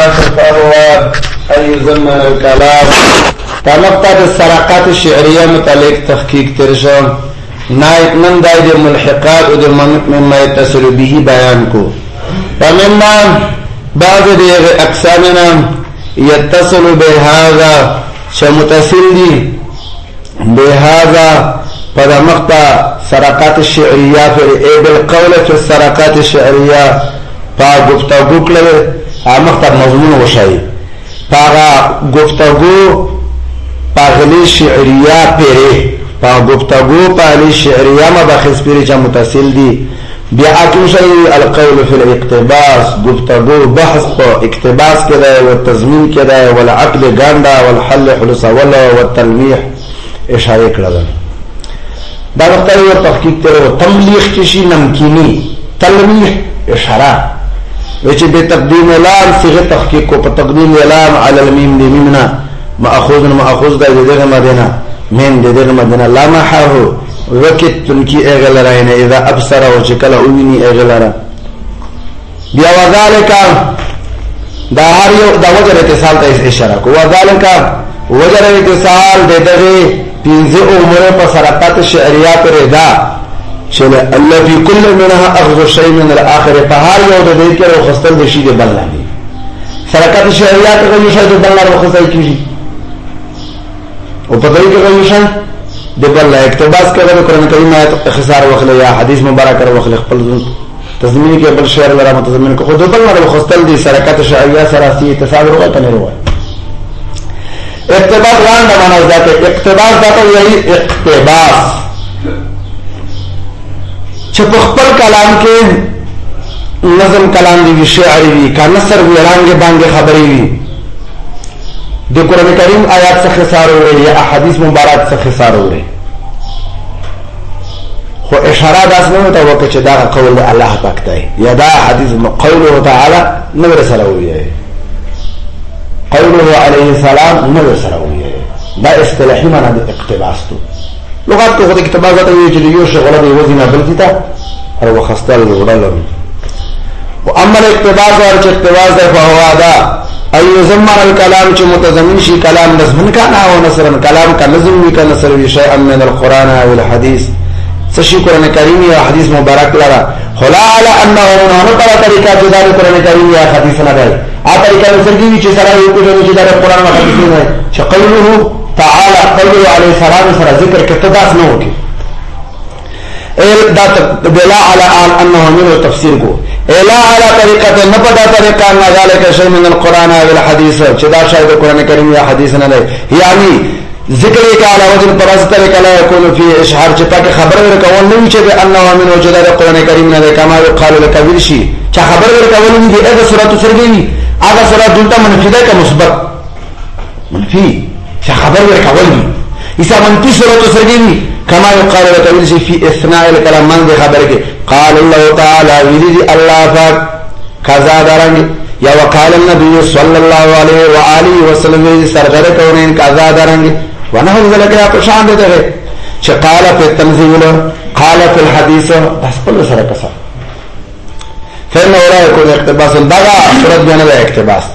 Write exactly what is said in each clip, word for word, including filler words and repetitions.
فهو أن يزمن الكلام تنقطة السرقات الشعرية متعلق تحقيق ترشم من دائد الملحقات ودر مما يتصل به بيانكو فمما بعض أقسامنا يتصل بهذا شمتصل بهذا فدمقطة سرقات الشعرية بالقول في السرقات الشعرية فقفتگو کلو مقطع مضمون وشای پاگا گفتگو پاگلی شعریه پیره پا گفتگو پاگلی شعریه ما بخص پیره چا متصل دی بیا اکم شای القول فی الاقتباس گفتگو بحث پا اقتباس کده و تضمین کده والعقل گانده والحل حلوصه ولا والتلمیح اشاره کرده دا وقتا و تحقیق تیره و تملیخ چشی نمکینی تلمیح اشاره وچه بتقدیم لام صيغه تحقیق کو تقدیم لام على الميم دي ميمنا ماخوذ ماخوذ ده دغه مدینه من دغه مدینه لا محه وقت تنکی اغلرین اذا ابصر وشكل اوینی اغلرا بیا وذالک دا هر یو دا وجه اتصال ته اشاره کو وذالک وجه اتصال دغه پنځه عمره په سرقات شعریه پر دا چله الله في كل منها اخذ شيء من الاخر فهار یو د دې کې خستل د شي د بل نه سرکات شریعت غوښه شي د بل نه خستل کیږي او په دې کې غوښه د بل نه اقتباس کوي د قران کریم آیت اختصار وخله یا حدیث مبارک وخله خپل تضمین کې بل شعر لرا متضمن کو د بل نه خستل د سرکات شریعت سره سي اتصال وروه کنه وروه اقتباس وان د معنا ذات اقتباس ذات یہی اقتباس چې په خپل کلام کې نظم کلام دی شعر وی کا نثر وی رنگ باندې خبرې وی د قران کریم آیات څخه خسار وي یا احادیث مبارک څخه خسار وي خو اشاره داس نه ته وکړه چې دا قول الله پاک دی یا دا حدیث قوله تعالی نور سره وي قوله علیه السلام نور سره وي دا اصطلاحي معنی د اقتباس ته لغات کو خود اقتباس ته وی چې یو شغله دی وزنه بل کیتا او خستل وړل و اما الاقتباس اور اقتباس ده فهو ادا اي يزمن الكلام چې متضمن شي کلام نظم کنا او نثر کلام کا نظم وی کا نثر وی شيء من القران او الحديث سشي قران کریم یا حدیث مبارک لرا خلا على انه انه طريقه طریقہ جدا قران کریم یا حدیث نه ده ا طریقہ نظر کی چې سره یو کو چې دا قران او حدیث نه چې قوله تعالى قوله عليه السلام سره ذکر کتباس نه وکي دا دلا على انه من تفسیر کو الا على طریقه نبدا طریقه ان ذلك شيء من القران او الحديث چې دا شاید قران کریم یا حدیث نه ده یعنی ذکر کې علاوه وجه پرز طریقه لا يكون في اشعار چې تاکي خبر ورکول نه چې انه من وجد قران کریم نه ده کما قال لك ورشي چې خبر ورکول نه دي هغه سورۃ سرګي هغه سورۃ دلته منفي ده که مثبت منفي چې خبر ورکول دي ایسا منفي سورۃ سرګي كما يقال لك في اثناء الكلام من خبر کې قال الله تعالى ولي الله فاك كذا درنگ یا وقال النبي صلى الله عليه واله وسلم سرغره کونین كذا درنگ ونه ذلك يا پرشان دته چې قال في التنزيل قال في الحديث بس كل سره کسا فإنه لا يكون اقتباس دغه صورت باندې اقتباس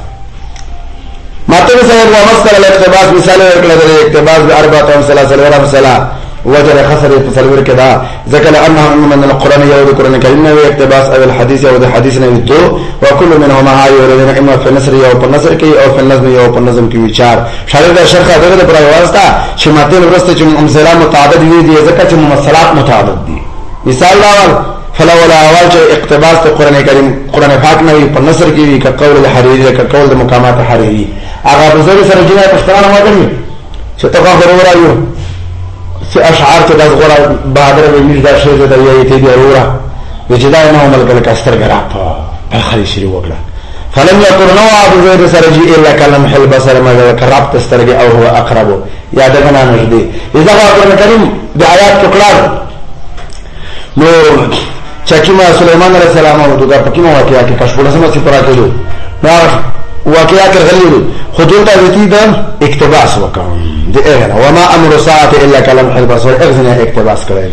ماته سره ومسل الاقتباس مثال ورکړل اقتباس باربعه ثلاثه ورمثلا وجر خسر تصور كذا ذكر انه من القران يود القران الكريم واقتباس او الحديث او الحديث نيتو وكل منهما هاي ولدنا اما في النصر او في النصر كي او في النظم او في النظم کی وچار شارع شرح دغه پر واسطه شماته ورسته چې امثله متعدد دي ذکر چې ممثلات متعدد دي مثال اول فلا ولا اول چې اقتباس القران الكريم قران پاک نه په نصر کې وی ک قول الحريري ک قول مقامات حريري هغه بزرګ سره جنا پښتانه وایي چې تاسو غوړایو في اشعار ته داس غوړا بهادر به میر دا شی دا یی ته دی اورا وجدا نه عمل کله کستر غرا په خالي شری وکړه فلم يكن نوع ابو زيد سرجي الا كلام حل بصر ما كرب تسترجي او هو اقرب يا دغنا نجدي اذا قران کریم بیاات ټکړه نو چکیما سليمان عليه السلام او دغه پکیما واقعیا کې کښبوله سم چې پرا کېلو نو واقعیا کې غلیلو حدود ته د اقتباس وکړه دي اغنى وما امر ساعه الا كلام البصر اغنى اقتباس کړي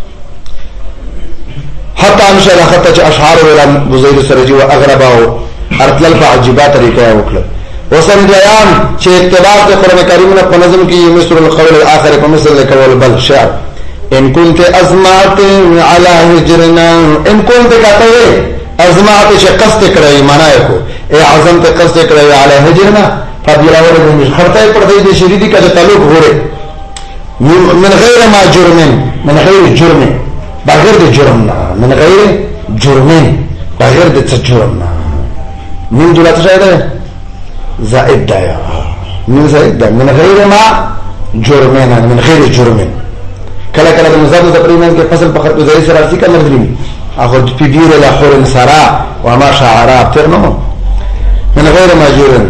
حتى انشاء خطه اشعار ولا بزيد السرجي واغربه ارتل په عجيبه طریقه وکړه. وسن بیان چې اتباع د قران کریم نه په نظم کې مثل القول الاخر په مثل القول بل شعر ان كنت ازمعت على هجرنا ان كنت كتوي ازمعت چې قصد کړی معنا یې کو اے اعظم ته قصد کړی على هجرنا فبيلاور دې خرته پر دې شریدي کده تعلق غوړي من غیر ما جرم من غیر جرم بغیر د جرم نه من غیر جرم بغیر د جرم نه من دلته شاید زائد ده من زائد ده من غیر ما جرمین من غیر جرمین کله کله د مزاد د پریمن کې فصل په خط زری سره راځي کله مرګري اخو په دیر له خور سرا و ما شعرا ترنو من غیر ما جرم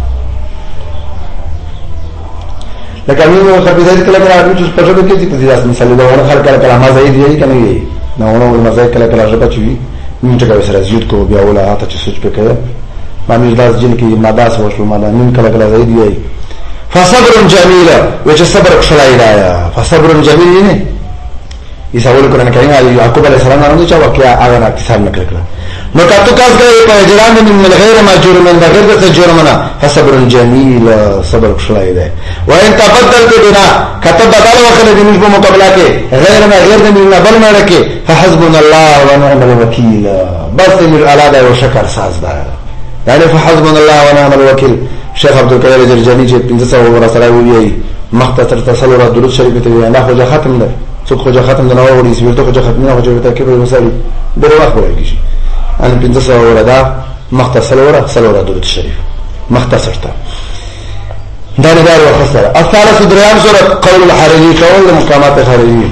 لکه موږ خپل ځای کله کله راځو چې په ژبه کې چې داسې مثال دا ونه خلک کله کله ما زائد یې کنه یې نو نو ما زائد کله کله ژبه چوي موږ ټکو سره زیات کو بیا ولا اته چې سوچ پکې باندې داس جن کې ماداس وشو ماده نن کله کله زید وي فصبر جميل وجه صبر خلای دا فصبر جميل نه یساول قرآن کریم علی یعقوب علیہ السلام باندې چې واقعا هغه کتاب نقل کړ نو کاتو کاس کوي په جرام من غیر ما جرم من غیر څه جرمنا فصبر جميل صبر خلای دا وان تبدل بنا كتب بدل وکړه د نسبه مقابله کې غیر ما غیر د نه بل ما رکه فحسبنا الله ونعم الوکیل بس من الاله وشکر ساز دا يعني فحسبنا الله ونعم الوكيل شيخ عبد القادر الجرجاني چې پنځه سوه ورسره وی مختصر تصور درود شریف ته وی نه خو ختم ده څوک خو ختم ده نو ورې سپیرته خو ختم نه خو ته کې به مثال ډېر وخت وایي شي ان پنځه سوه وردا مختصر ورا سلور درود شریف مختصر ته دا نه دا وخسره الثالث دريان سوره قول الحريري قول مقامات الحريري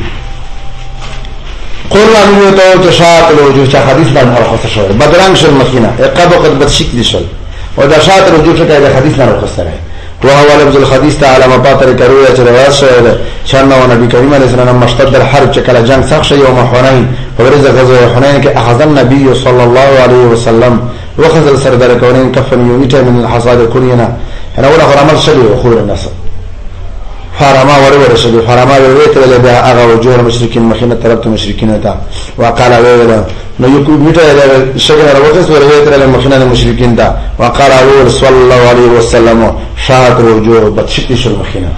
قلنا من يتوجه شاطر الوجوه چا حدیث باندې راخصه شوی بدرنګ شل مخینه اقاب قد بد شکل شل ودا شاطر الوجوه څخه د حدیث نه راخصه وهو لفظ الحديث تعالى مباطر كرويه روایت شوی ده شان نو نبی کریم علیه السلام مشتد الحرب چې کله جنگ سخت شي یوم حنین ورځ غزوه حنین کې اخذ النبي صلى الله عليه وسلم وخذ سردار کونین کفن یونیته من الحصاد كلنا انا ولا غرامل شلی وخور الناس فرما ورور شدي فرما ويتر له بها اغا وجوه المشركين مخينه طرف المشركين تا وقال ويلا نو يكو ميته شجر وقص ويتر له مخينه المشركين تا وقال صلى الله عليه وسلم شاهد وجوه بتشتش المخينه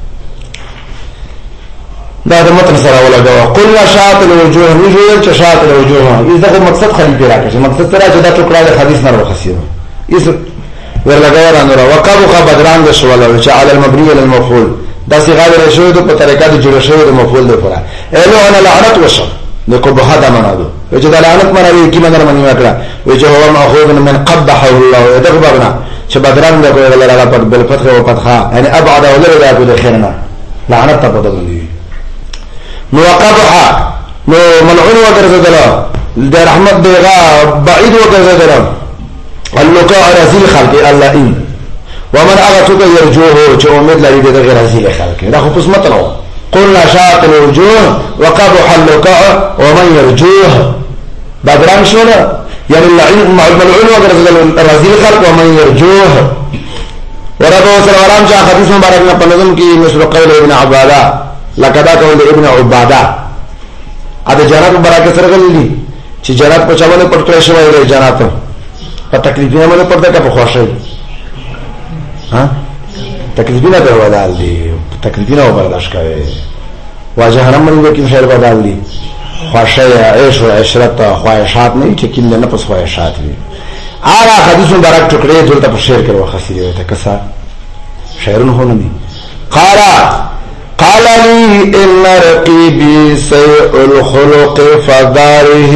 دا د متن سره ولا قل شاهد الوجوه وجوه شاهد الوجوه اذا مقصد خلي راکه مقصد ترا چې دا ټوکړه د حدیث نه وخصيو اس ورلګور انور وقبخ بدران شوال چې على المبني للمفعول دا صيغه رشوه د په طریقه د جوړ شوی د مفعول لپاره اله انا لعنت وشم د قبح دا منادو چې دا لعنت منادو کی منر منی وکړه چې هو ماخوذ من قبحه الله يدغبنا چې بدران د کوي الله په بل فتح او فتحه يعني ابعد ولا لا بده خيرنا لعنت په بدل نو قبح نو ملعون وګرځدل د رحمت دیغه بعید وګرځدل اللقاء رزيل خلق الله ان ومن اغتك يرجوه جو امید لري د غیر رزيل خلق دا خو پس مطلب قلنا شاط الوجوه وقبح اللقاء ومن يرجوه بدران شولا يعني اللعين ملعون وغرزل الرزيل خلق ومن يرجوه ورده سلام جاء حديث مبارك په نظم کې مثل قول ابن عباده لقد قول ابن عباده اده جنات برکه سره غلي چې جنات په چاونه پټ شوی دی جنات په تکلیفونه باندې پرده کا په خوشي ها تکلیفونه به ودال دي تکلیفونه وبرداشت کوي واجهنم باندې کې شعر بدل دي خوشي عيش او عشرت خواهشات نه چې کله نه پس خواهشات وي اغه حدیث مبارک ټکړې دلته په شعر کې وخصي وي ته کسا شعرونه هونه دي قال قال لي ان رقيبي سيء الخلق فداره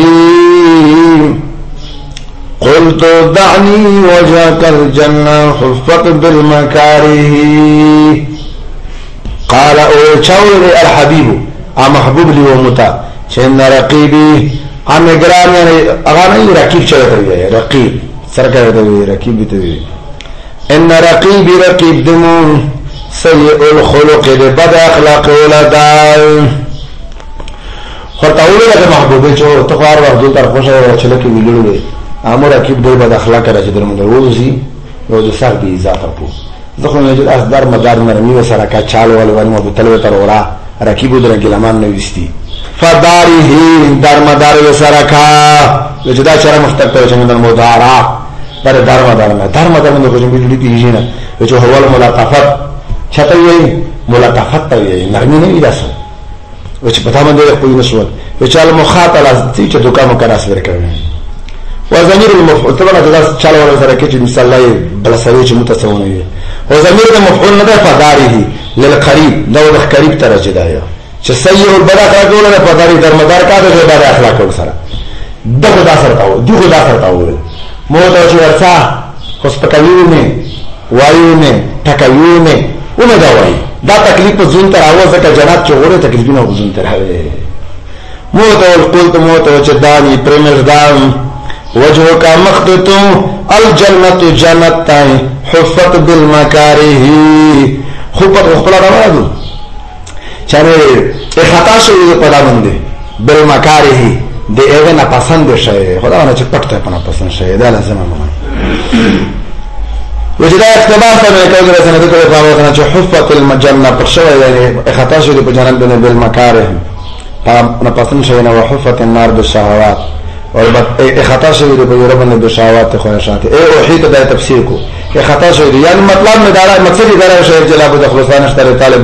قلت دعني وجهك الجنة حفت بالمكاره قال او چاول الحبيب ا محبوب لي ومتا چن رقيبي ا نگران اغاني رقيب چلته وي رقيب سرکه وي رقيب ته ان رقيبي رقيب دمو سيء الخلق بد اخلاق ولدال خطاوله د محبوب چو تخوار وخت تر خوشاله چلکه ویلوي امر رقیب دی بد اخلاق راځي درمه وروزي او د سر دی اضافه پو ځکه نو چې اصدار مدار نرمي وسره کا چال ول ول مو بتلو تر ورا رقیب درنګ لمان نو وستي فداره در مدار وسره کا چې دا چر مفتق ته چې من مدارا برای دارما دارما دارما دارما دو کجم بیدلی پیجی نه وچو حوال ملاطفت چطا یهی ملاطفت تا یهی نرمی نمی داسم وچو پتا من دیگه خوی نشود وچو المخاطل از تی چه دوکا مکراس برکرمه وزمیر المفعول طبعا تدرس چاله ولا سره کې مثال الله بلسوي چې متصونه وي وزمیر المفعول نه ده فداره للقريب دا د قریب درجه ده چې سيء البدا اخلاق ولا فداري درمدار کا ده د اخلاق سره دغه دا سره تاو دغه دا سره تاو مو ته چې ورسا خو سپکایونه وایونه ټکایونه ونه دا وای دا تکلیف په ځون تر اوازه کا جنات چوره تکلیفونه په ځون تر هغه مو ته قلت مو ته چې دانی پرمر دام وجهك مخطط الجنة جنتان حفت بالمكاره خوبت اخبلا روادو چانه اخطا شوی پدا منده بالمكاره ده ایغه نپسند شای خدا وانا چه پکتا پا نپسند شای ده لازم امامان وجه ده اختباس تا میں کہو رسنه ده کوئی فاوتنا چه حفت الجنة پخشوی یعنی اخطا شوی پا جنت بینه بالمكاره پا نپسند شاینا وحفت النار بالشهوات اور خطا شوی دی په ربن د شهوات خواهشات اے وحید د تفسیر کو کہ خطا شوی دی یعنی مطلب میں دارا مقصد دارا شہر جلاب د خلصان اشتر طالب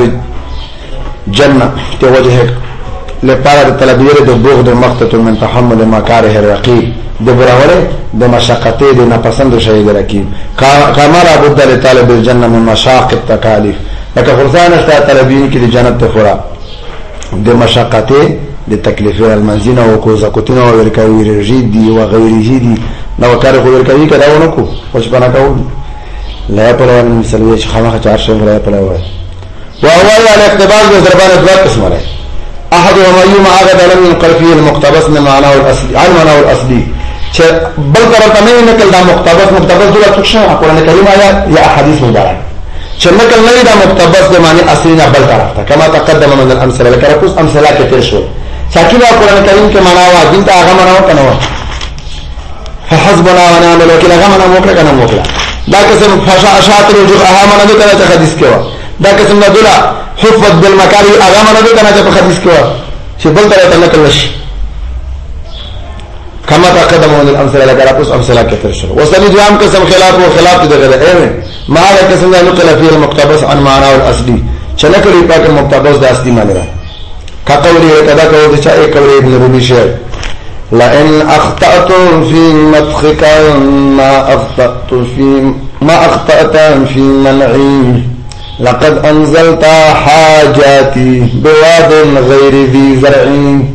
جنہ کے وجہ لپاره د طلبیه د بغض مقتت من تحمل مکاره الرقیب د براوله د مشقته د ناپسند شوی د رقیب کمال ابد لطالب الجنه من مشاق التکالیف لکه خلصان اشتر طلبین کی جنت تفرا د مشقته د تکلیفه المنزینه او کو زکوتینه او ورکوي رجید دی او غیره دی نو کار خو ورکوي کدا ونکو خوش بنا کو لا پروا من سلوی چې خامخ چار شو لا پروا او اول الاقتباس بضربان اثبات قسم له احد وما يوم عقد لم ينقل فيه المقتبس من معناه الاصلي عن معناه الاصلي چې بل طرف ته نه نقل دا مقتبس مقتبس دغه څه قرآن کریم آیات یا احادیث مبارک چې نقل نه دا مقتبس د معنی اصلي نه بل طرف ته کما تقدم من الامثله لکه کوم امثله کې تیر شو ساکیبا قرآن کریم کے مناوا دین تا آغا مناوا کنوا فحسبنا ونعم الوکیل آغا مناوا موکلا کنا موکلا دا قسم فشاعت رجوع آغا مناوا کنا چا حدیث کوا دا قسم ندولا حفظ بالمکاری آغا مناوا کنا چا حدیث کوا چه بل طرح نقل نشی کما تقدم من الامثله لگا راپس امثله کتر شروع وصلی دوام قسم خلاف و خلاف تی دغه ایوه ما دا قسم دا نقل فی المقتبس عن معناه الاصلی چنکلی پاک مقتبس دا اصلی معنی را كقوله كذا قوله شاء قوله ابن ربي شعر لئن أخطأت في مدخك ما أخطأت في ما أخطأت في منعي لقد أنزلت حاجاتي بواد غير ذي زرع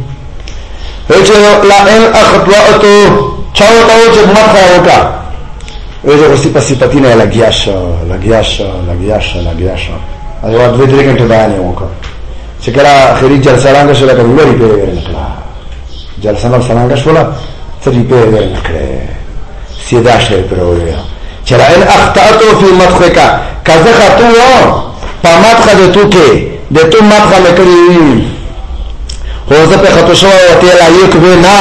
لئن أخطأت چاوتاو چه مدخوكا ویجو سیپا سیپتینا لگیاشا لگیاشا لگیاشا لگیاشا اجواد ویدری کنٹو بیانی ہوکا چکلا خیری جلسه رانگا شولا که ویری پیه ویر نکلا جلسه نو سرانگا شولا سری پیه ویر نکلا سیدا شیر پر ویر چرا این اخطاءتو فی مدخه کا کازه خطو پا مدخه ده تو که ده تو مدخه نکلی خوزه پی خطو شوا و تیلا یک وی نا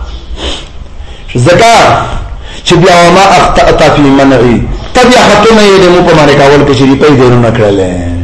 زکا چه بیا وما اخطاءتا فی منعی تب یا خطو نئی ده مو پا مانه کاول کشری پی دیرو نکرلین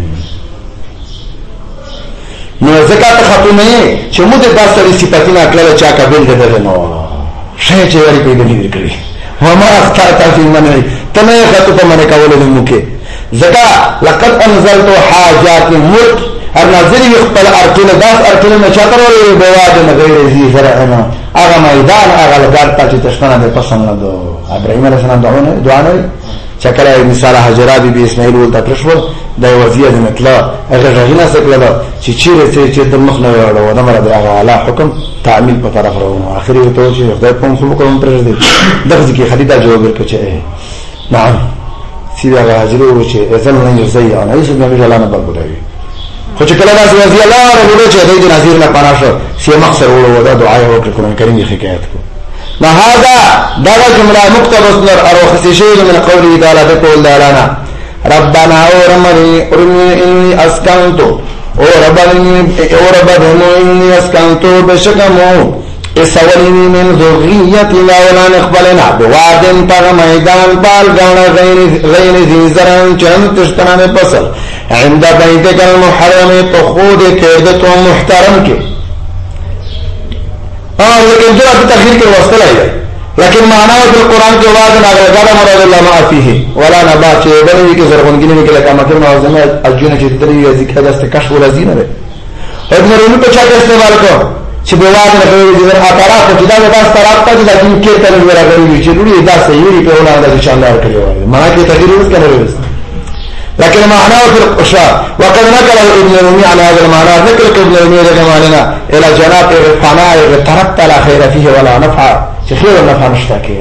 نو زکات خطو نه چې موږ د داسې صفاتونه کړل چې قابل ده نو شې چې وری پیدا دي کړی وما اخطأت في منع تنه خطو په منع کول نه موکه زکا لقد انزلت حاجات ملك النازل يخبل ارتل داس ارتل نه چتر ولې بواد نه غیر زی زرعنا هغه میدان هغه لګار ته تشنه نه پسند نه دو ابراهيم عليه السلام دعا نه دعا نه چکلای مثال حجرات بی اسماعیل ولتا پرشور دا وزیه د مطلع هغه غینا سکله چې چیرې چې د مخ نه وړو د مراد هغه اعلی حکم تعمیل په طرف راو اخري ته چې خدای په خپل کوم پر دې دغه کې خدیدا جواب ورکړي نعم سیده غاجرو چې اذن نه یزي انا یوسف نبی جلاله برګوي خو چې کله داسې وزیه الله ورو چې دې نظیر نه پناشه سی مقصد ورو دا دعا وکړه قرآن کریم یې حکایت کو هذا دغه جمله مقتبس نر اروخسی شی من قوله تعالی تقول دارانا ربنا ورمني ارمي اني اسكنت او ربني او ربهم اني اسكنت بشكمو اسولني من ذريتي لا ولا نقبلنا بواد پر میدان بال غانا غیر غیر ذی زرع چن تشتنه پسل عند بيتك المحرم تخود کردت محترم کے اه لیکن جو اب تخیر کے واسطہ لائے لكن معناه في القرآن کے بعد ناغرگار مراد اللہ ما فيه ولا نبات چه بنوی که زرغنگینی نکی لکا مکر موازنه الجونه چه تدری یا ذکر دست کشف و رزی نره ابن رومی پا چاک استعمال کو چه بواد نخوی دیدن آتاراف و چه دا داست تراف تا چه لیکن کیر کنی ورا گریوی چه روی دا سیوری پہ اولا دا چه شاندار کری وارد معنی که تغییر روز کنه روز لكن معناه في القشاء وقد نقله ابن رومي على هذا المعنى ذكر ابن رومي لجمالنا الى جناب الفناء تركت لا خير فيه ولا نفع خير النفع مشتاكي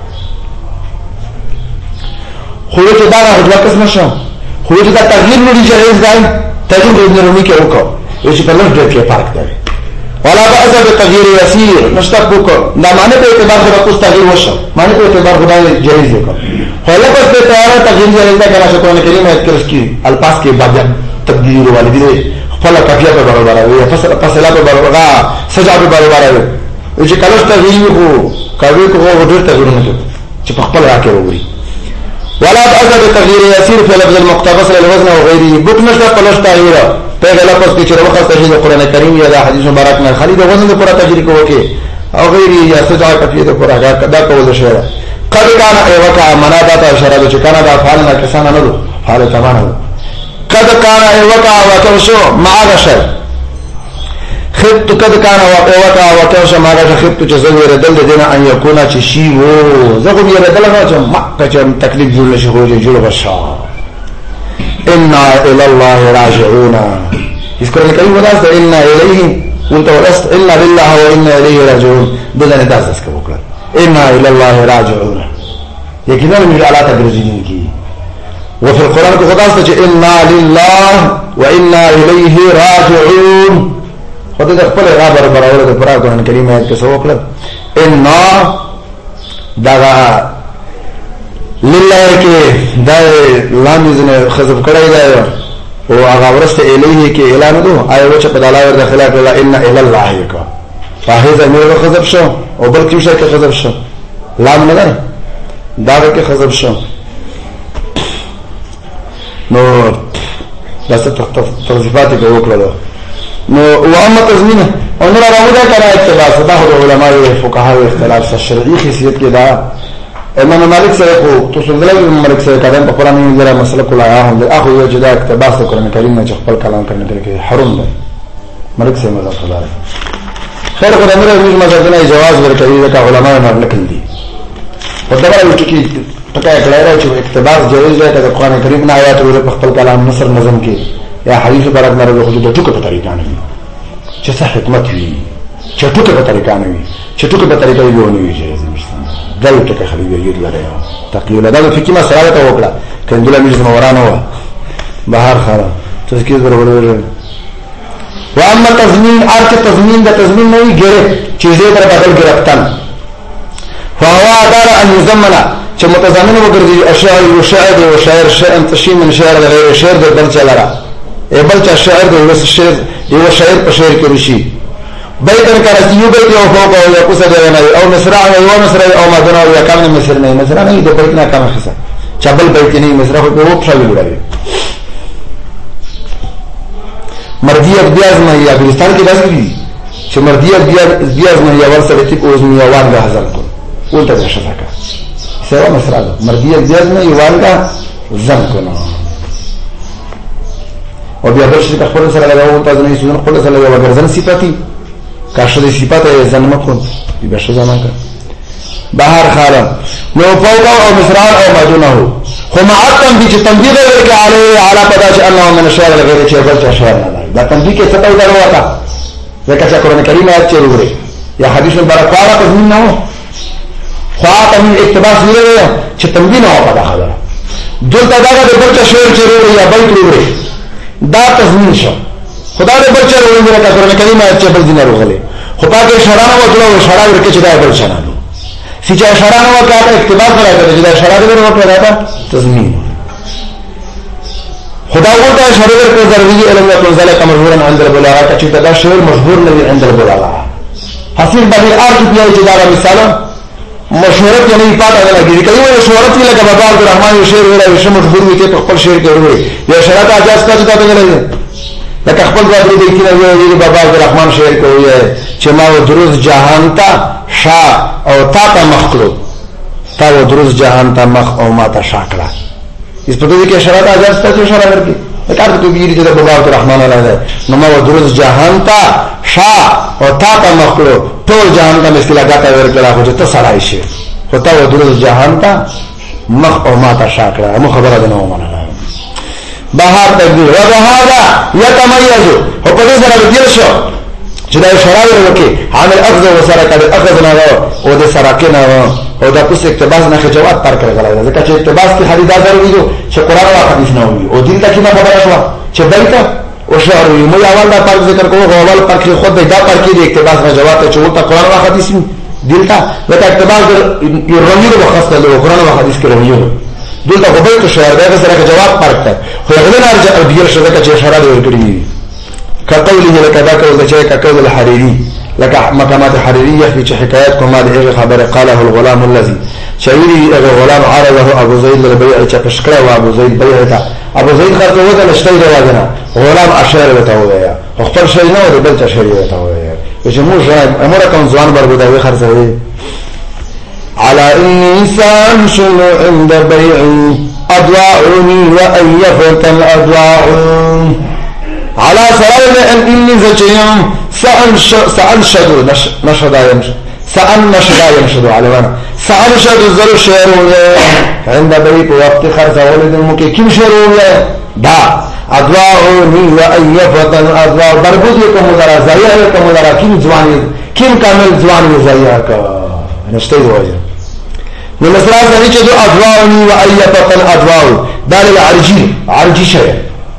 خروج دارا هدوا قسم شو خروج دا تغيير لري جائز ده تغيير ابن رومي کې وکړو چې په لږ ډېر کې فرق دی ولا بأس بالتغيير يسير مشتاق دا معنی په اعتبار سره کوم تغيير وشو معنی په اعتبار خدای جائز وکړو خلا پس په تیار تغيير جائز ده کنه چې قرآن کریم آیت کې رسکی الفاظ کې بعد تبدیل والدی دي خپل کافیه په برابر وي فصل فصله په برابر سجا په برابر وي چې کله تغيير وکړو کوي کوو ډېر تغيير نه کوي چې په خپل راکې وګوري ولا بأس بالتغيير يسير في لفظ المقتبس للوزن وغيره بكمشت قلش تغيير پیغه لفظ کې چې وخت تجدید قرآن کریم یا حدیث مبارک نه خالد وزن د پورا تجربه کوي او غیره یا سجا کفیه د پورا دا کول شي قد كان ايوكا منادات اشاره چې کنه دا فعلنا کسان نه دو حال تمام قد كان ايوكا وتوشو مع غشر خبت قد كان ايوكا وتوشو مع غشر خبت چې زوی ردل دینه ان يكون چې شی وو زغم یې ردل نه چې مکه چې تکلیف جوړ شي هو جوړ بشا ان الى الله راجعون اذكر لك ايوه ده ان اليه وانت ورست ان لله وانا اليه راجعون بدل داس اسكو إنا إلى الله راجعون يكذا من على تدرجين كي وفي القرآن كخداسة إنا لله وإنا إليه راجعون خدي تقبل غابر براولة القرآن القرآن الكريم آيات كسوق لك إنا دغا لله كي داي لامزن خزف كراي داي وغابرست إليه كي إلانه دو آية وچه قد الله ورد خلاف الله إنا إلى الله يكا فهذا ميغا خزف شو او بل کیو شای که خضب شو لام نداره داغه که خضب شو نو دسته ترزیفاتی که وکړه نو و اما تضمینه او نور راوده کنه اقتباس دا هو علماء فقها او اختلاف شرعي حیثیت کې دا امام مالک سره کو تو سنځله امام مالک سره کړه په قرآن کې جره مسله کولا هم دا اخو یو جدا اقتباس قرآن کریم نه خپل کلام کرنے کې حرام ده مالک سره مذهب خدای خیر خدای امر موږ مذهبونه جواز ورکړي دا علماء نه نقل دي په دا ډول کې پکای کړه چې اقتباس جایز دی د قرآن کریم نه آیات ور په خپل کلام نصر نظم کې یا حدیث برابر نه راغلي خو د ټکو په طریقه نه چې صح حکمت وي چې ټکو په طریقه نه وي چې ټکو په طریقه یې ونه وي جایز نشته دلته کې خلیل یې لري تقلیل دا د فقې مسله ته وکړه کله موږ زموږ ورانه و بهر خاله تذکیر ضروري واما تضمین ارت تضمین دا تضمین نہیں گرے چیزیں در بدل گرفتن فهو دار ان يزمن چه متضمن وګرځي اشعار او شاعر او شاعر شيء تشين من شعر غیر شعر د بل چلرا ای بل چا شاعر د وس شعر یو شاعر په شعر کې رشي بیتن کړه یو بیت او فوق او یو څه دی نه او مصرع او یو مصرع او ما دون او کم مصر نه مصرع نه د بیت نه کم خصه چبل بیت نه مصرع په وو په وړاندې مردیت بیاز نه یا افغانستان کې داسې دي چې مردیت بیاز نه یا ورسره ټیک اوس نه وانګه هزار کو ولته شفاکه سره مصرع مردیت بیاز نه یو وانګه زم کو نه او بیا بل شي خپل سره لګاو تاسو نه سونه خپل سره لګاو ګرځن صفاتي کاشه دي صفات یې ځن مکو بیا شو ځان کا بهر خاله نو فوق او مصرع او ما دونه خو معتم دي چې تنبيه ورکړي علي على پدا چې الله من شعر غیر چې بل څه شعر نه دا تنبيه کې څه ته وروته ځکه چې قرآن کریم آیات چې وګوري یا حدیث مبارک والا تضمین نه و خاطر من اقتباس لري چې تنبيه نه و پدا خبره دلته دا د بل څه شعر چې وګوري یا بل وګوري دا تضمین شو خدای دې بل څه وګوري چې قرآن کریم آیات چې بل دینه وګوري خو پاکه شرانه وځلو شرا ورکه چې دا بل څه نه سی چې شرانه وکړه اقتباس راځي چې دا شرا دې ورکړه دا تضمین خدا ورته شرور کو ضروري علم او ذلك مشهورا عند البلاغه چې دا شعر مشهور نه وي عند البلاغه حاصل باندې ارت بیا چې دا مثال مشهورت یې نه پاتہ لګي کوي یو شهرت یې لکه بابا عبد الرحمن یو شعر ویل چې مشهور وي ته خپل شعر کې وروي یا شرط اجازه کا چې دا غلې لکه خپل ځای دې کې نه ویل بابا عبد الرحمن شعر کوي چې ما دروز جهان تا شا او تا تا مخلو تا و دروز جهان تا مخ او ما تا شاکڑا اس پتو دی کہ اشارات آجاز تا چو اشارہ کرکی کارتا تو بیری چیزا بغاوت رحمان اللہ دے نما و دروز جهان تا شا او تا تا مخلو طول جهان تا مسکی لگاتا ورکلا خوچه تا سرائشی و تا و دروز جهان تا مخ او ما تا شاکڑا امو خبر دینا و مانا بہار تقدیر و بہارا یتمیزو و پدی سر بدیر شو چدا اشارہ ورکی عامل اخذ و سرکا دی اخذ ناغو او دی سرکی ناغو او دا کس اقتباس نه جواب پر کړی غلا ځکه چې اقتباس کې خالي دا ضروري دی چې قران او حدیث نه وي او دین ته کینه خبره شو چې دایته او شعر وي مې اول دا پر ذکر کوو اول پر کې خود دا پر کې دی اقتباس نه جواب ته چې ورته قران او حدیث دین ته لکه اقتباس یو روي او خاصه له قران او حدیث کې روي دلته خو به شعر دا سره جواب پر کړ خو غلن ارجع بیر شو ځکه چې اشاره ورکړي کقوله لك ذاك وذاك كقول الحريري لك مقامات حريرية في حكايات كما هذه خبر قاله الغلام الذي شعيري الغلام عرضه ابو زيد للبيع تشكله وابو زيد بيعته ابو زيد خرجه وذا اشتري رواجنا غلام اشعر بتاويا اختار شيء نو ده بل تشري بتاويا يجمو جاي امر كان زوان برغدا خرجه على انسان شنو عند بيع اضواعني واي فتن اضواع على سلام ان اني زجيم سأنشد نشد يمشد سأنشد يمشد على وانا سأنشد الزر شيرون عند بيت وقت خرز ولد المكي كم شيرون دا أدواعوني وأي فتن أدواع بربوطيكم مدرا زياركم مدرا كم زواني كم كامل زواني زيارك نشتيد وجه نمسرا سنيچه دو أدواعوني وأي فتن أدواع دال العرجي عرجي شير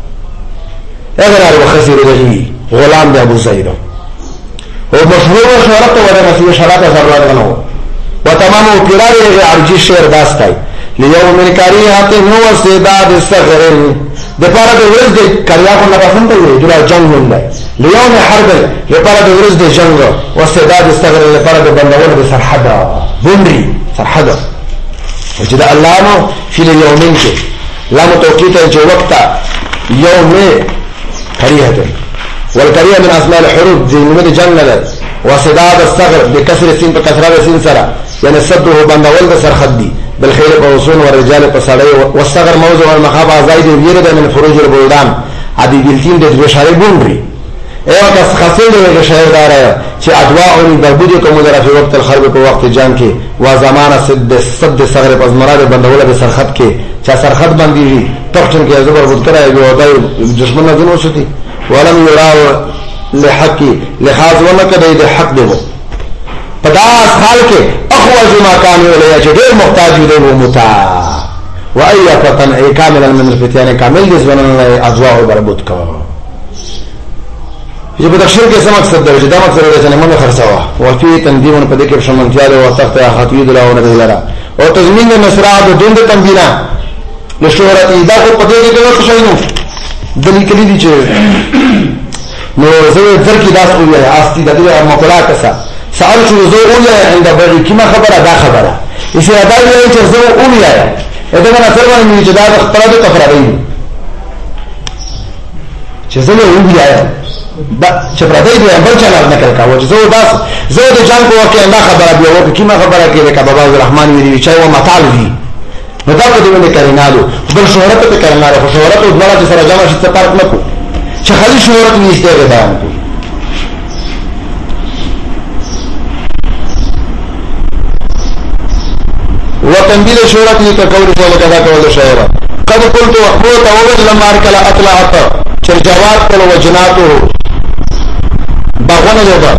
اگر آره خسیر رجی غلام دے ابو زید و مشهور شهرت و نسی شرات ضرورت نو و تمام قرار عرجی شعر داستای لیوم کریهات نو استعداد الصغر د پاره د ورځ د کریا کو نه پسند دی جوړه جنگ ونده لیوم حرب د پاره د ورځ د جنگ او استعداد الصغر د پاره د بندول د سرحد بوندري سرحد وجد الله نو فی اليومین کې لام توقیت جو وقت یوم كريهة والكريهة من أسماء الحروف زي نمد جنة وصداد الصغر بكسر السين بكسرات السين سرا يعني الصدر بند ولد سرخدي بالخير بوصون والرجال بصدي والصغر موضوع والمخافة زايد ويرد من فروج البلدان عدي بلتين دي بشاري بوندري ايوه كس خسل دي شهر دارا چه ادواعوني بربوديكم مدرا في وقت الخرب کو وقت جنگ کے وزمان صد صد صغر پس مراد بند ولد سرخد کے چا سرخد بندی جي تختن کې زبر بود کړای دی او دای دشمن نه جنو شتي ولم يراو لحقي لحاظ ونه کړی د حق دی پداس حال کې اخوج ما كانوا له جدير محتاج دی و متا واي فتن كاملا من الفتيان كامل دي زنن ادواء بربط کا یہ بدخشن کې سم مقصد دی دا مقصد دی چې موږ خرڅوا او فی تنظیم په دې کې شمنتیاله او تخت خطیب له او نه لرا او تضمین مسرع د دوند تنبینا لشهرت دا کو پدې کې کوم څه نه دلی کلی دي چې نو زه ځکه دا څه وایي استی د دې مقوله کسا سوال شو زه وایي عند بری کیما خبره دا خبره اسی ادا وایي چې زه وایي دا نه سره نه چې دا خبره د تفرادي چې زه وایي دا چې پردې دی بل چا نه کړ کاوه چې زه دا زه د جان کو کې دا خبره دی او کیما خبره کې د کباب الرحمن ویلي چې و مطال دی نو دا په دې باندې کرینالو بل شهرت ته کرینالو خو شهرت او دواړه چې سره جمع شي څه فرق نه کو چې خالي شهرت نشته غدا وتنبيل شهرت لتكون ذلك كذا كذا شهر قد قلت وقوت اول لما اركل اطلعت شرجوات كل وجناته باغونه ده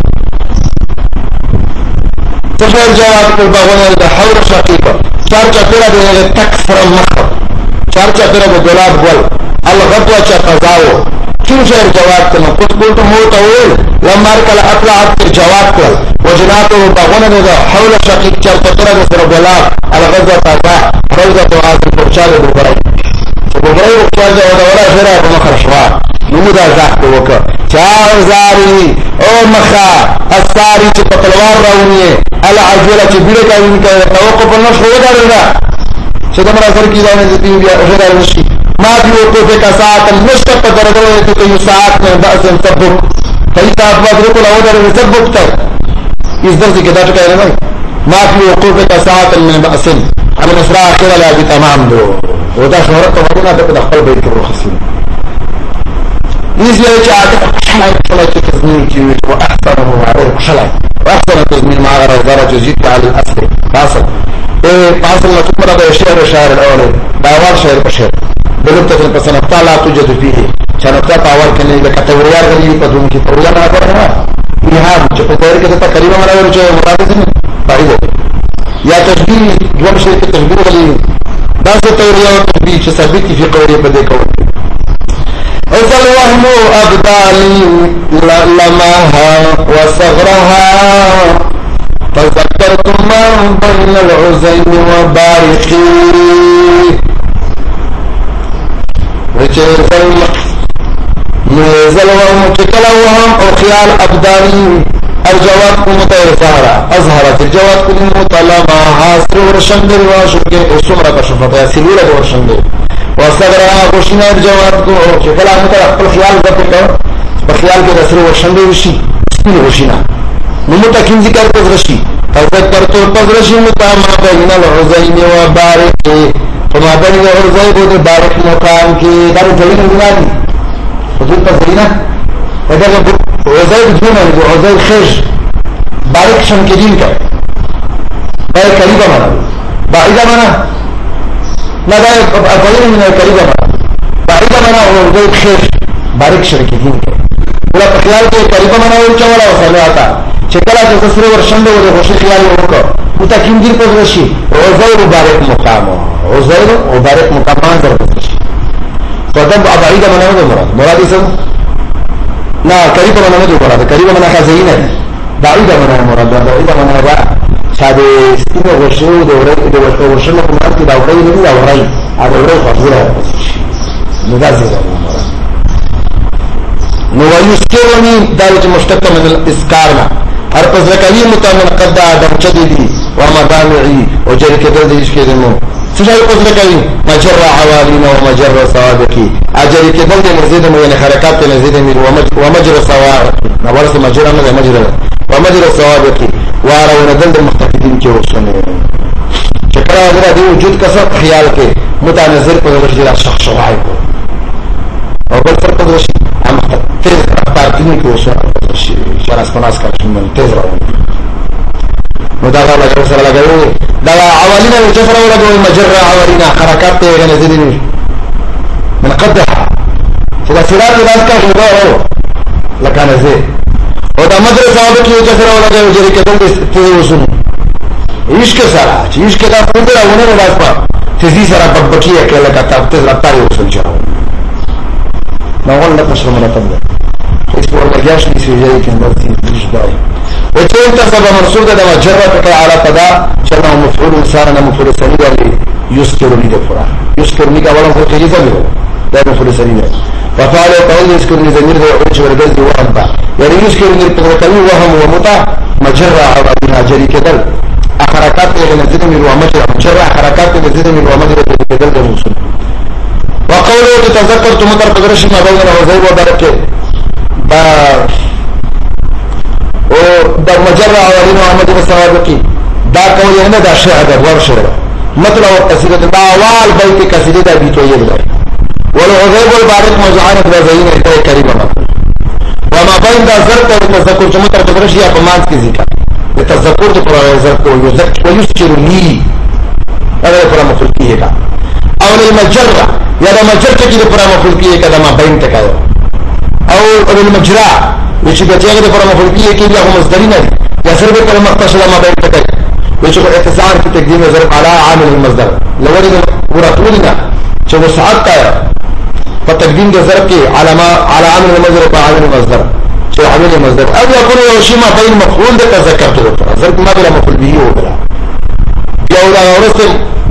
تفعل جواب كل باغونه ده حور شقيقه چار چپیرا دے تکفر مخر چار چپیرا دے گلاب گل الغطوة چا قضاو کیوں شہر جواب کنا قد قلت موتا ویل لما ارکل اطلعت کر جواب کل وجناتو باغونا دے حول شقیق چار چپیرا دے سر گلاب الغطوة قضا روزتو آسل پرچال دے برائی چا برائی وقتال جا ودا ولا شرع بمخر شوار نمودا زاق دے وکر چار زاری او مخا الساری چا پتلوار راونیے العجلة چه بیره که این که توقف النش خود دارده چه دمرا سر کی دانه زیتیم بیا اخیر نشی ما بیوقف که ساعت المشتق پا دردوه تو که یو ساعت من بأسن سبک کئی ساعت بعد رکل او دارده سبک تر اس درس کې دا ټکی نه وای ما فی وقوفک ساعة من بأس على مصرع اخر لا بتمام دو ودا شهرت ورونه د خپل بیت کې ورخصي نسبه چې عادت خلای چې تزمین کې او احسن معرض خلای واحسن تزمین مع درجه جديد على الاصل فاصل ايه فاصل لا تمر به شعر شاعر الاول باور شعر بشعر بلغت الفصل لا توجد فيه شنقطه باور کنه د کټوريار غلي په دون کې پروګرام راغلی نه نه چې په دغه کې تقریبا مراد چې مراد دي فائدہ یا تشبیه دوه شی ته تشبیه غلي دا څه توریا او تشبیه چې ثابت فی قوله په دې کوي أصل وهم أبدالي لمها وصغرها فذكرت من بين العزين وبارقي وجزل نزل وهم تكلا وهم أو خيال أبدالي الجواب متيسارا أظهرت الجواب كل مطلما حاصر ورشندر واشكي أسمرة كشفتها سلولة ورشندر وصغرها غشنا الجواب کو شکل عام تر خپل خیال وکړ په خیال کې رسول ورشندې وشي سپین غشنا نو متکین ذکر پزرشي فذكر تو پزرشي متما بین العزین و بارق فما بین العزین و بارق مقام کې دا ځای نه دی حضور په زینا دا عزین جون او عزین خج بارق شم کې دین کا دا قریبا معنا بعیدا معنا لا دا افضل من الكريمه بعيدا منا هو زي خير بارك شركتين ولا خیال کې قریبا منا ول چولا وسلواتا چې کله چې تسری ورشنده و د خوشي خیال وکړه متکین دې په رشي او زیر مبارک مقام او زیر مبارک مقام درته شي قدم بعيدا منا هو مراد مراد څه لا قریبا منا نه مراد قریبا منا خزینه بعيدا منا مراد بعيدا منا را ساده ستینه ورشو د ورې د ورته ورشنه په مراد کې دا ورې نه دا ورې دا ورې خاطره نو دا څه نو ويسكرني دالت مشتق من الاسكارنا هر پس رکعی متمن قد ادم چدی و مدامعی و جری کدل دیش کدمو سجای پس رکعی مجر عوالین و مجر صوابقی اجری کدل دی مزید مو یعنی حرکات مزید می و مجر صوابق نورس مجر نه مجر و مجر صوابقی وارو ندل د مختفدین کې وسونه چکر اگر دی وجود کسب خیال کې متنظر په درجه شخص شوای او بل فرق درشي هم تیز رفتارتینی که وشو شرس پناس کرشن تیز رو نو دا غا لگو سر لگو دا عوالین و جفر و لگو مجر عوالین حرکات تیغن زدنی من قدها فدا سرات داز کا شده ہو لکان زد و دا مدر صحابه کی جفر و لگو جری کدن تیز وشن عشق سارا چی عشق دا خود را ونه رو باز پا تیزی سارا بکبکی ہے کہ لگا تا تیز رفتاری وشن چاہو نقول لك مش مرتب ده اسمه الرجاش في سجاي كان درسي مش باي وتقول تسبب منصوب ده مجرد على قضاء شنو مفعول صار انا مفعول سنيد يذكر لي دفرا يذكر لي اولا هو تجي زميره ده مفعول سنيد فقال قول يذكر لي زمير ده وجه ورجل وهم با يعني يذكر لي التوكل وهم ومتع مجرى على جري كدل حركات الذين من ومجرى مجرى حركات الذين من ومجرى كدل ده موصول وقوله تتذكر تمطر قدرشي ما بين الوزير وبركه با او دا مجرى عوالين وعمد السوابقي دا قول هنا دا شعر دا ور شعر مطلع وقصيدة دا عوال بيت قصيدة دا بيتو يبدا والعذيب والبارك مجعانة وزيين احتاج كريمة مطلع وما بين دا زرق وتذكر تمطر قدرشي يا فمانس کی ذكر يتذكر دا قرآن زرق ويذكر لي هذا القرآن مخلقية کا او المجرى یا دا مجر چکی دا پرا مخلقی ہے کدا ما بین تکایو او المجرى ویچی بچیاگه دا پرا مخلقی ہے که بیا خو مصدری نا یا صرف پر مختص ما بین تکای ویچی خو اتصار کی تقدیم ضرب علا عامل المصدر لولی دا ورطولی نا چه وسعات تایا پا تقدیم دا ضرب کی علا عامل المصدر پا عامل المصدر چه عامل المصدر او یکون یوشی ما بین مفعول دا تذکر تو دا ضرب ما بلا مفعول بیهی ہو بلا یا اولا ورسل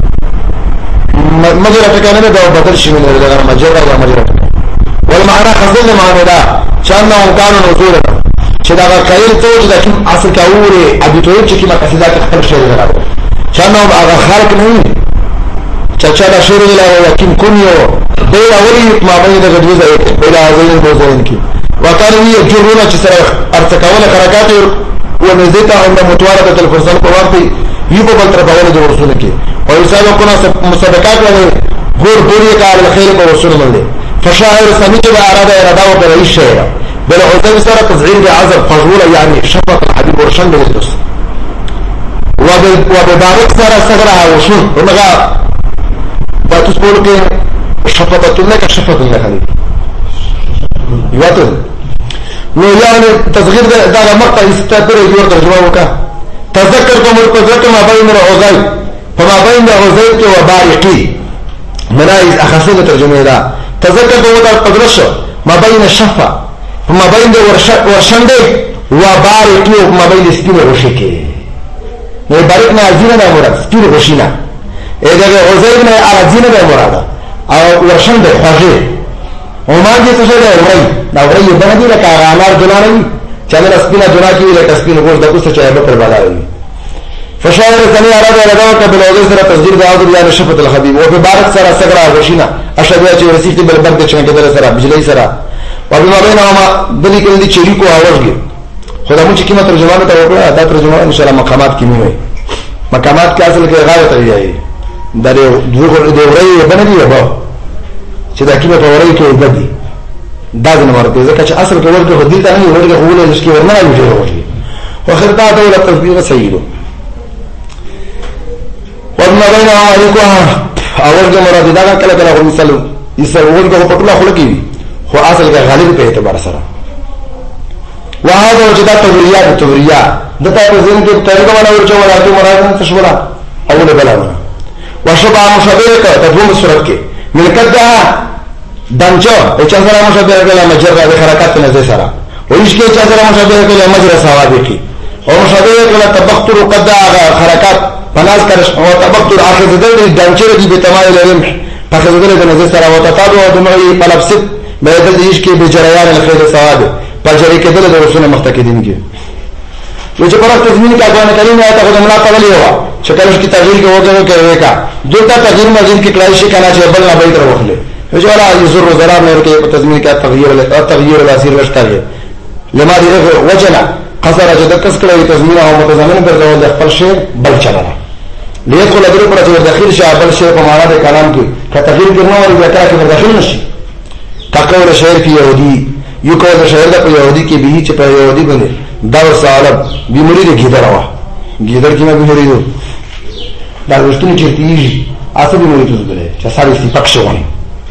مجرى تكانه ده بدل شي من ده مجرى ولا مجرى والمعنى خزل معنى ده شانه كانوا نزول چې دا غیر ته لكن اصل کاوري ابي ته چې کما قصیده خپل شی راغله شانه هغه خلق نه چې چې دا شعر له لكن كنيو بيل اولي ما بين ده غوځي بيل ازين غوځين کی وکړ وی جوړونه چې سره ارتکاوله حرکات ونزيتا عند متوارده الفرسان په وخت یو په بل طرف اول د رسول کې او حساب کنا مسابقات له غور دوری کار الخير په رسول الله فشاعر سميت باراده اراده او برئيس شعر بل عذاب سره تزعير بعذر فجوله يعني شفق الحبيب ورشن بالدرس وببارك سره صغرها وشن ونغا دا تقول کې شفقه لك شفقه لك هذه يواتل نو يعني تصغير دا مقطع استدر يور ترجمه وکا تذكركم القدرة ما بين العزيز فما بين العزيز وبارقي منايز اخصه ترجمه دا تذكركم القدرة ما بين الشفا فما بين ورشنده وبارقي وما بين سپين وشكي نو بارقنا عزينا دا مراد سپين وشينا اذا عزيز نه عزينا دا مراد او ورشنده خوږه وما دي څه ده وای دا وای باندې لکه انار جنانوي چې موږ سپینا جنا کې لکه سپین ګوش د کوڅه چا به پر بالاوي فشاعر ثاني اراده لګاو ته بل اوږه سره تصدیق د عبد الله شفت الحبيب او په بارک سره سګرا غشینا اشهد چې رسیت بل بند چې کېدل سره بجلی سره او بما بينهما بلی کلی چې ریکو اورګي خدای مو چې کیمه ترجمه ته وکړه دا ترجمه ان شاء الله مقامات کې وي مقامات کې اصل کې غایت دی دا دوه د وری باندې دی به چې دا کیمه په وری کې بدی دا نه ورته ځکه چې اصل کې ورته خو دې ته نه ورته خو له شي ورنه راځي ورته خو خیر دا دوله تطبیق سیدو ورنه بینه علیکم اورګه مراد دا کله کله خو مثال یې ورګه په ټوله خلک وي خو اصل کې غالب په اعتبار سره وهذا وجدت توريات التوريات دته په ځین کې طریقه ولا ورچو ولا ته مراد تشولا اول بلاونه وشبع مشابهه تدوم صورت کې ملکت ده دنچو اچا سره مشابهه کله مجرد حرکت نه زي سره ويش کې اچا سره مشابهه کله مجرد ثوابقي او مشابهه کله تبختر قد حرکت فناس کرش او تبختر اخر ذل دنچو دي به تمام الرمح فخذل د نظر سره او تتابع دمغي طلبست بدل ايش کې بجريان الخير ثواب پجری کېدل د رسول مختکدین کې و چې پرته تضمین کا قرآن کریم آیات خود املا تولي هوا شکل اس کی تغییر کې وګورو کې کا دلته تغییر مزید کې کړای شي کنه چې بل نه بيد وروخله چې ولا يزر ضرر نه ورته تضمین کا تغییر او تغییر الاسیر وشتاږي لما دې وجنا قصر چې د کس کړی تضمین او متضمن ګرځول د خپل شی بل چلره ليدخل درو پر چې داخل شي بل شی په معنا د کلام کې که تغییر ګرنه ورته ذکر کې داخل نشي تقول شعر کې يهودي یو کله شعر د يهودي کې به چې په يهودي باندې دا وسالب بیماری د ګیدر وا ګیدر کې ما بیماری دو دا وستونی چرتیږي اسه بیماری ته زګره چې ساري سي پښونه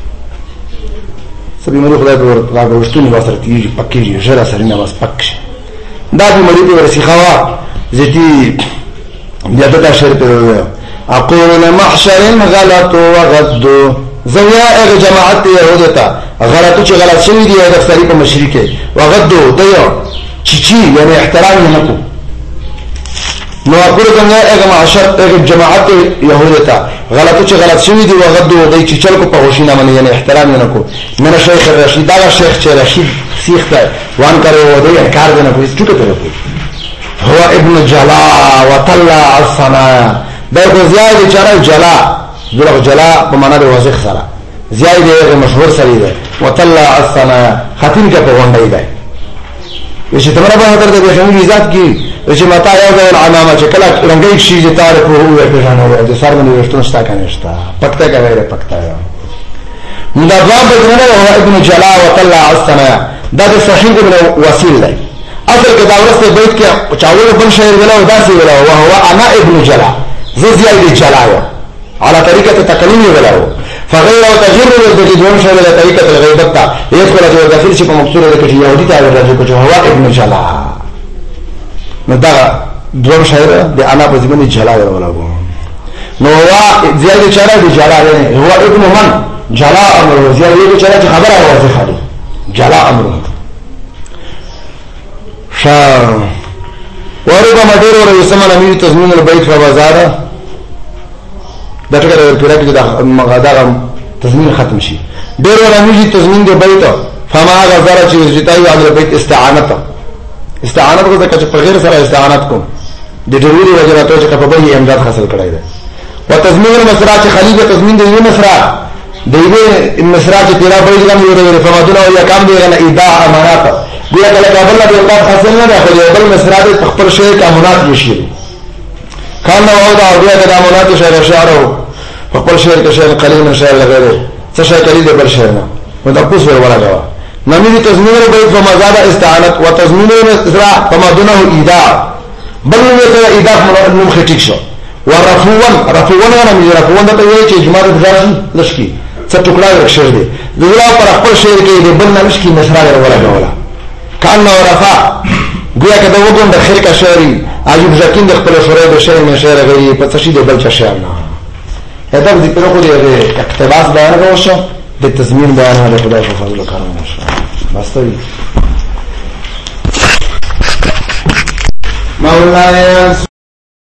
سبي مری خدای په ورته دا وستونی واسره تیږي پکېږي جره سره نه واس پکش دا بیماری په ورسي خوا زتي بیا دا شعر په اقول محشر غلط وغد زویا اغه جماعت يهودتا غلطو چې غلط شوی دی د سری په مشرکه وغدو دیو چچی یعنی احترام نه کو نو اقول څنګه اغه معاشر اغه جماعت يهودتا غلطو چې غلط شوی دی وغدو دی چې چل کو په غوښینه باندې یعنی احترام نه کو من شیخ رشید دا شیخ چې رشید سیخ ته وان کړو و دی کار نه کوي څه کوي هو ابن جلا وطلع الصنايا دا کو زیاد چاره جلا دغه جلا په معنا د وازخ سره زیاد دی مشهور سره دی وطلع الصنايا ختم کې په غونډه دی چې تمره په هتر د شمول ذات کې چې متا یو د علامه چې کله رنگي شي چې تعرف هو په ځانو د سر باندې وشتون ستا کنه شتا پکته کوي پکته نو دا ځواب بدنه هو ابن جلا وطلع الصنايا دا د صحیح ابن وسیل دی اصل کې دا ورسته بیت کې چاول بن شعر ولا او داسي ولا او هو انا ابن جلا زياد جلا على طريقه التكلم ولا فغير تجرب الذي شعر على طريقه الغيبه يدخل في داخل شيء مقصود ده کې يهودي ته راځي چې هو ابن جلا نو دا دوم شعر د انا په ځمنه جلا ولا نو هو زياد شعر دي جلا هو ابن من جلا امر زياد دي شعر خبره واضحه دي جلا امر شا وربما دير ور يسمى نمي تضمين البيت فبازار دا ټکر ورکړه چې دا مغادر تضمین ختم شي ډېر ورنمي تضمین دی بیت فما غزر چې جتای علي بیت استعانت استعانت کو ځکه چې په غیر سره استعانت کوم د ضروري وجراتو چې په به امداد حاصل کړای دی او تضمین المسرا چې خلیفہ تضمین دی مسرا دیوه مسرا چې تیرا بیت غم یو ورې فما دونه یا کام دی غنه ایداع امانات گویا کله کابل له اوقات حاصل نه راخلي بل مسرات خپل شعر کامونات یشي کان نو او دا بیا د کامونات شعر شعرو خپل شعر کې شعر قلیل من شعر لګره څه شعر قلیل بل شعر نه مدا پوس ور ولا غوا نمي تزمين البيت فما زاد استعانت وتزمين الاسراء فما دونه ايداع بل من ايداع من خټیک شو ورفوان رفوان انا من رفوان ته وی چې جماعت دراشي لشکي څه ټوکړه ورکشر دي دغه پر خپل شعر کې د بل نشکی مسرا ولا غوا کان ورفا گویا کده وګون د خیر کا شعري ایوب زکین د خپل شعر د شعر من شعر غوي په تشید بل چا شعر نه هدا دې په خو دې اقتباس بیان راوښه د تضمین بیان هغه خدای په فضل کرم نشه واستوي مولانا